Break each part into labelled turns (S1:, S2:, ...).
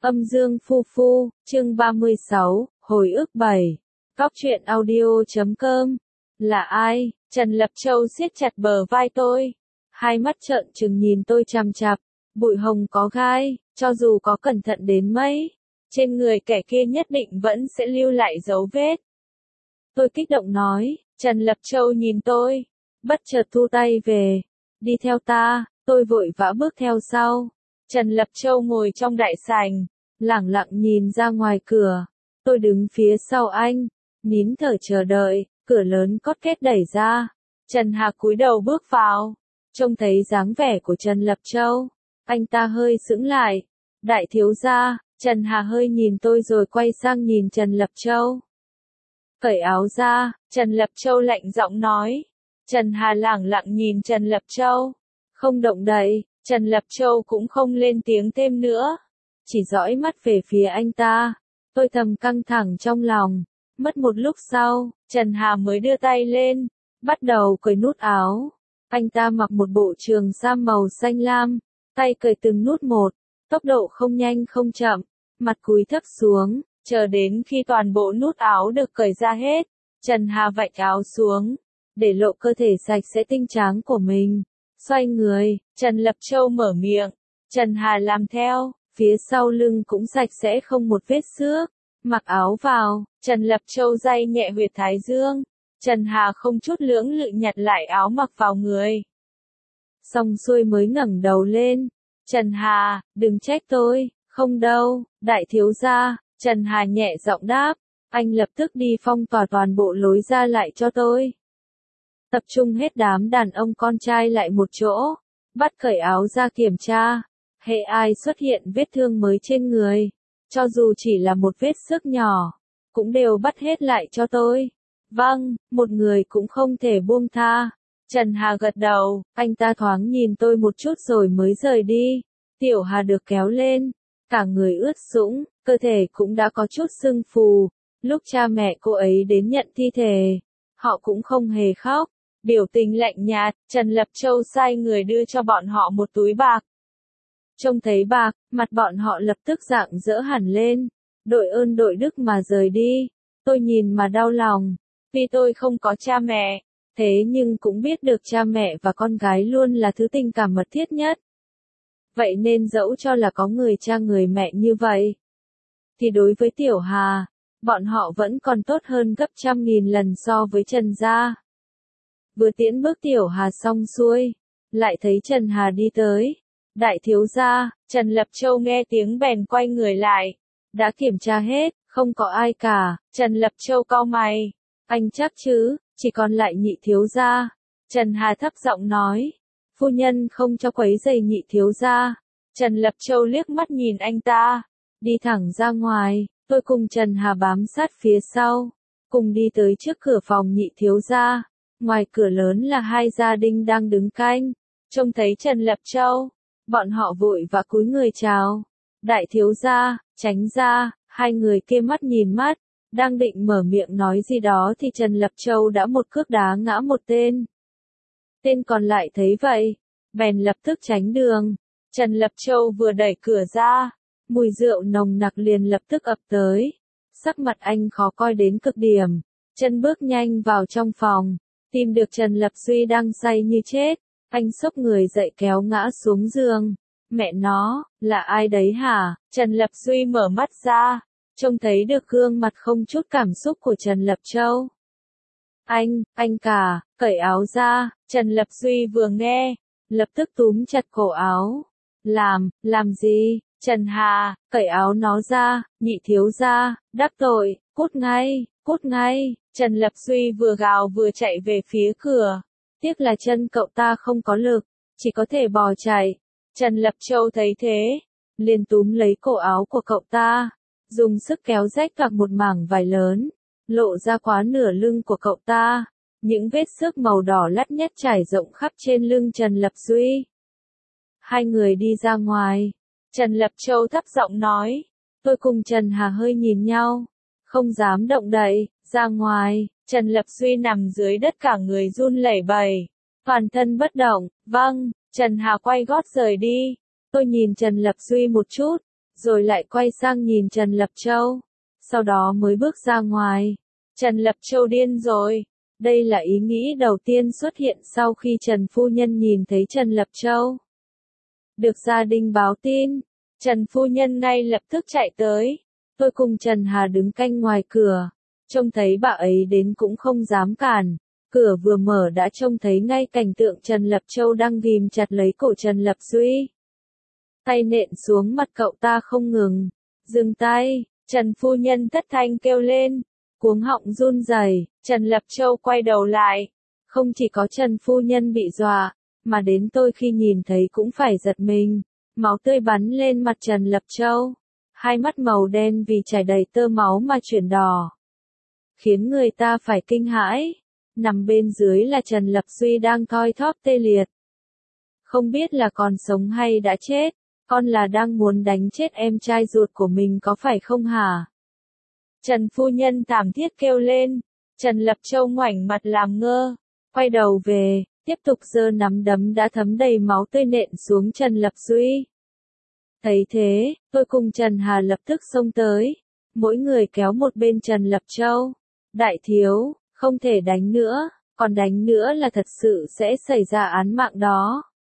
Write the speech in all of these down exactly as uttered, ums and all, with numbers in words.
S1: Âm dương phu phu, chương ba mươi sáu, hồi ức bảy. Cóc truyện audio chấm com. Là ai? Trần Lập Châu siết chặt bờ vai tôi. Hai mắt trợn trừng nhìn tôi chằm chằm. Bụi hồng có gai, cho dù có cẩn thận đến mấy, trên người kẻ kia nhất định vẫn sẽ lưu lại dấu vết. Tôi kích động nói, Trần Lập Châu nhìn tôi, bất chợt thu tay về. Đi theo ta, tôi vội vã bước theo sau. Trần Lập Châu ngồi trong đại sảnh, lẳng lặng nhìn ra ngoài cửa. Tôi đứng phía sau anh, nín thở chờ đợi, cửa lớn cót két đẩy ra. Trần Hà cúi đầu bước vào, trông thấy dáng vẻ của Trần Lập Châu. Anh ta hơi sững lại. Đại thiếu gia, Trần Hà hơi nhìn tôi rồi quay sang nhìn Trần Lập Châu. Cởi áo ra, Trần Lập Châu lạnh giọng nói. Trần Hà lẳng lặng nhìn Trần Lập Châu, không động đậy. Trần Lập Châu cũng không lên tiếng thêm nữa, chỉ dõi mắt về phía anh ta. Tôi thầm căng thẳng trong lòng. Mất một lúc sau, Trần Hà mới đưa tay lên, bắt đầu cởi nút áo. Anh ta mặc một bộ trường sam màu xanh lam, tay cởi từng nút một, tốc độ không nhanh không chậm, mặt cúi thấp xuống, chờ đến khi toàn bộ nút áo được cởi ra hết, Trần Hà vạch áo xuống, để lộ cơ thể sạch sẽ tinh tráng của mình. Xoay người, Trần Lập Châu mở miệng, Trần Hà làm theo, phía sau lưng cũng sạch sẽ không một vết xước. Mặc áo vào, Trần Lập Châu day nhẹ huyệt thái dương, Trần Hà không chút lưỡng lự nhặt lại áo mặc vào người. Xong xuôi mới ngẩng đầu lên, Trần Hà, đừng trách tôi, không đâu, đại thiếu gia, Trần Hà nhẹ giọng đáp, anh lập tức đi phong tỏa toàn bộ lối ra lại cho tôi. Tập trung hết đám đàn ông con trai lại một chỗ, bắt cởi áo ra kiểm tra, hễ ai xuất hiện vết thương mới trên người, cho dù chỉ là một vết xước nhỏ, cũng đều bắt hết lại cho tôi. Vâng, một người cũng không thể buông tha. Trần Hà gật đầu, anh ta thoáng nhìn tôi một chút rồi mới rời đi. Tiểu Hà được kéo lên, cả người ướt sũng, cơ thể cũng đã có chút sưng phù. Lúc cha mẹ cô ấy đến nhận thi thể, họ cũng không hề khóc. Biểu tình lạnh nhạt, Trần Lập Châu sai người đưa cho bọn họ một túi bạc. Trông thấy bạc, mặt bọn họ lập tức rạng rỡ hẳn lên. Đội ơn đội đức mà rời đi. Tôi nhìn mà đau lòng. Vì tôi không có cha mẹ, thế nhưng cũng biết được cha mẹ và con gái luôn là thứ tình cảm mật thiết nhất. Vậy nên dẫu cho là có người cha người mẹ như vậy, thì đối với Tiểu Hà, bọn họ vẫn còn tốt hơn gấp trăm nghìn lần so với Trần gia. Vừa tiễn bước Tiểu Hà xong xuôi, lại thấy Trần Hà đi tới. Đại thiếu gia, Trần Lập Châu nghe tiếng bèn quay người lại. Đã kiểm tra hết, không có ai cả. Trần Lập Châu cau mày. Anh chắc chứ, chỉ còn lại nhị thiếu gia. Trần Hà thấp giọng nói. Phu nhân không cho quấy rầy nhị thiếu gia. Trần Lập Châu liếc mắt nhìn anh ta. Đi thẳng ra ngoài, tôi cùng Trần Hà bám sát phía sau. Cùng đi tới trước cửa phòng nhị thiếu gia. Ngoài cửa lớn là hai gia đình đang đứng canh. Trông thấy Trần Lập Châu, bọn họ vội và cúi người chào. Đại thiếu gia, tránh ra, hai người kia mắt nhìn mắt, đang định mở miệng nói gì đó thì Trần Lập Châu đã một cước đá ngã một tên. Tên còn lại thấy vậy, bèn lập tức tránh đường. Trần Lập Châu vừa đẩy cửa ra, mùi rượu nồng nặc liền lập tức ập tới. Sắc mặt anh khó coi đến cực điểm, chân bước nhanh vào trong phòng, tìm được Trần Lập Duy đang say như chết. Anh xốc người dậy kéo ngã xuống giường. Mẹ nó, là ai đấy hả? Trần Lập Duy mở mắt ra, trông thấy được gương mặt không chút cảm xúc của Trần Lập Châu. Anh, anh cả, cởi áo ra. Trần Lập Duy vừa nghe, lập tức túm chặt cổ áo. Làm, làm gì? Trần Hà, cởi áo nó ra, nhị thiếu gia, đắc tội, cút ngay, cút ngay. Trần Lập Duy vừa gào vừa chạy về phía cửa. Tiếc là chân cậu ta không có lực, chỉ có thể bò chạy. Trần Lập Châu thấy thế, liền túm lấy cổ áo của cậu ta, dùng sức kéo rách toạc một mảng vải lớn, lộ ra quá nửa lưng của cậu ta. Những vết xước màu đỏ lắt nhắt trải rộng khắp trên lưng Trần Lập Duy. Hai người đi ra ngoài, Trần Lập Châu thấp giọng nói, tôi cùng Trần Hà hơi nhìn nhau, không dám động đậy. Ra ngoài, Trần Lập Duy nằm dưới đất cả người run lẩy bẩy, toàn thân bất động. Vâng, Trần Hà quay gót rời đi. Tôi nhìn Trần Lập Duy một chút, rồi lại quay sang nhìn Trần Lập Châu, sau đó mới bước ra ngoài. Trần Lập Châu điên rồi. Đây là ý nghĩ đầu tiên xuất hiện sau khi Trần Phu Nhân nhìn thấy Trần Lập Châu. Được gia đình báo tin, Trần Phu Nhân ngay lập tức chạy tới. Tôi cùng Trần Hà đứng canh ngoài cửa, trông thấy bà ấy đến cũng không dám cản. Cửa vừa mở đã trông thấy ngay cảnh tượng Trần Lập Châu đang ghim chặt lấy cổ Trần Lập Duy. Tay nện xuống mặt cậu ta không ngừng. Dừng tay, Trần Phu Nhân thất thanh kêu lên, cuống họng run rẩy. Trần Lập Châu quay đầu lại. Không chỉ có Trần Phu Nhân bị dọa, mà đến tôi khi nhìn thấy cũng phải giật mình. Máu tươi bắn lên mặt Trần Lập Châu. Hai mắt màu đen vì chảy đầy tơ máu mà chuyển đỏ, khiến người ta phải kinh hãi. Nằm bên dưới là Trần Lập Duy đang thoi thóp tê liệt. Không biết là còn sống hay đã chết, con là đang muốn đánh chết em trai ruột của mình có phải không hả? Trần Phu Nhân thảm thiết kêu lên. Trần Lập Châu ngoảnh mặt làm ngơ, quay đầu về, tiếp tục giơ nắm đấm đã thấm đầy máu tươi nện xuống Trần Lập Duy. Thấy thế, tôi cùng Trần Hà lập tức xông tới, mỗi người kéo một bên Trần Lập Châu. Đại thiếu, không thể đánh nữa, còn đánh nữa là thật sự sẽ xảy ra án mạng đó.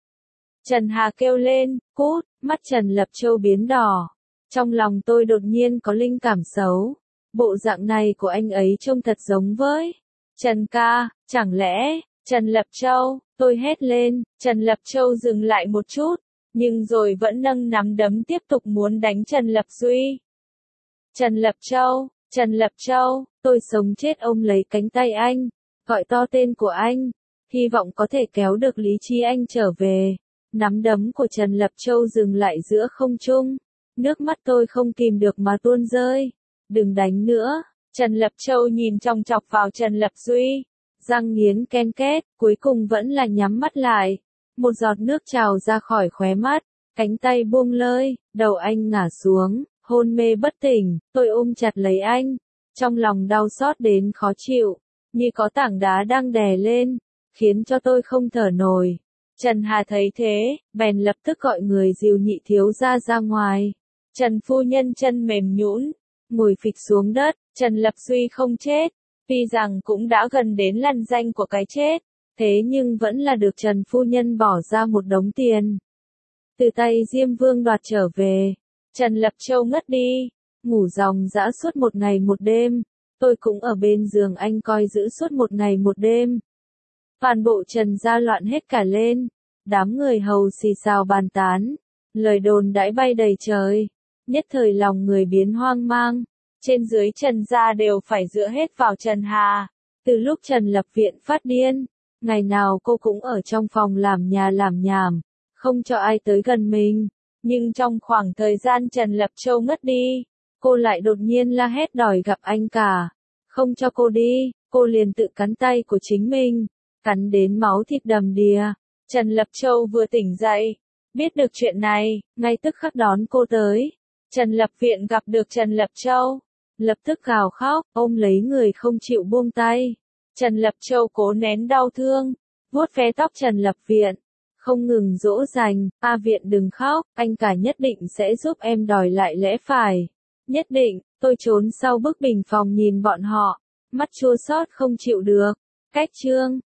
S1: Trần Hà kêu lên, cút, mắt Trần Lập Châu biến đỏ. Trong lòng tôi đột nhiên có linh cảm xấu. Bộ dạng này của anh ấy trông thật giống với Trần ca, chẳng lẽ, Trần Lập Châu, tôi hét lên. Trần Lập Châu dừng lại một chút, nhưng rồi vẫn nâng nắm đấm tiếp tục muốn đánh Trần Lập Duy. Trần Lập Châu, Trần Lập Châu, tôi sống chết ôm lấy cánh tay anh, gọi to tên của anh, hy vọng có thể kéo được lý trí anh trở về. Nắm đấm của Trần Lập Châu dừng lại giữa không trung, nước mắt tôi không kìm được mà tuôn rơi. Đừng đánh nữa. Trần Lập Châu nhìn chòng chọc vào Trần Lập Duy, răng nghiến ken két, cuối cùng vẫn là nhắm mắt lại. Một giọt nước trào ra khỏi khóe mắt, cánh tay buông lơi, đầu anh ngả xuống, hôn mê bất tỉnh. Tôi ôm chặt lấy anh, trong lòng đau xót đến khó chịu, như có tảng đá đang đè lên, khiến cho tôi không thở nổi. Trần Hà thấy thế, bèn lập tức gọi người dìu Nhị thiếu gia ra ngoài. Trần Phu Nhân chân mềm nhũn, ngồi phịch xuống đất. Trần Lập Duy không chết, tuy rằng cũng đã gần đến lằn ranh của cái chết, thế nhưng vẫn là được Trần Phu Nhân bỏ ra một đống tiền từ tay Diêm Vương đoạt trở về. Trần Lập Châu ngất đi, ngủ ròng rã suốt một ngày một đêm. Tôi cũng ở bên giường anh coi giữ suốt một ngày một đêm. Toàn bộ Trần gia loạn hết cả lên, đám người hầu xì xào bàn tán, lời đồn đãi bay đầy trời, nhất thời lòng người biến hoang mang. Trên dưới Trần gia đều phải dựa hết vào Trần Hà. Từ lúc Trần Lập Viện phát điên, ngày nào cô cũng ở trong phòng làm nhà làm nhảm, không cho ai tới gần mình. Nhưng trong khoảng thời gian Trần Lập Châu ngất đi, cô lại đột nhiên la hét đòi gặp anh cả. Không cho cô đi, cô liền tự cắn tay của chính mình, cắn đến máu thịt đầm đìa. Trần Lập Châu vừa tỉnh dậy, biết được chuyện này, ngay tức khắc đón cô tới. Trần Lập Viện gặp được Trần Lập Châu, lập tức gào khóc, ôm lấy người không chịu buông tay. Trần Lập Châu cố nén đau thương, vuốt ve tóc Trần Lập Viện, không ngừng dỗ dành, "A Viện đừng khóc, anh cả nhất định sẽ giúp em đòi lại lẽ phải." Nhất định. Tôi trốn sau bức bình phòng nhìn bọn họ, mắt chua xót không chịu được. Cách chương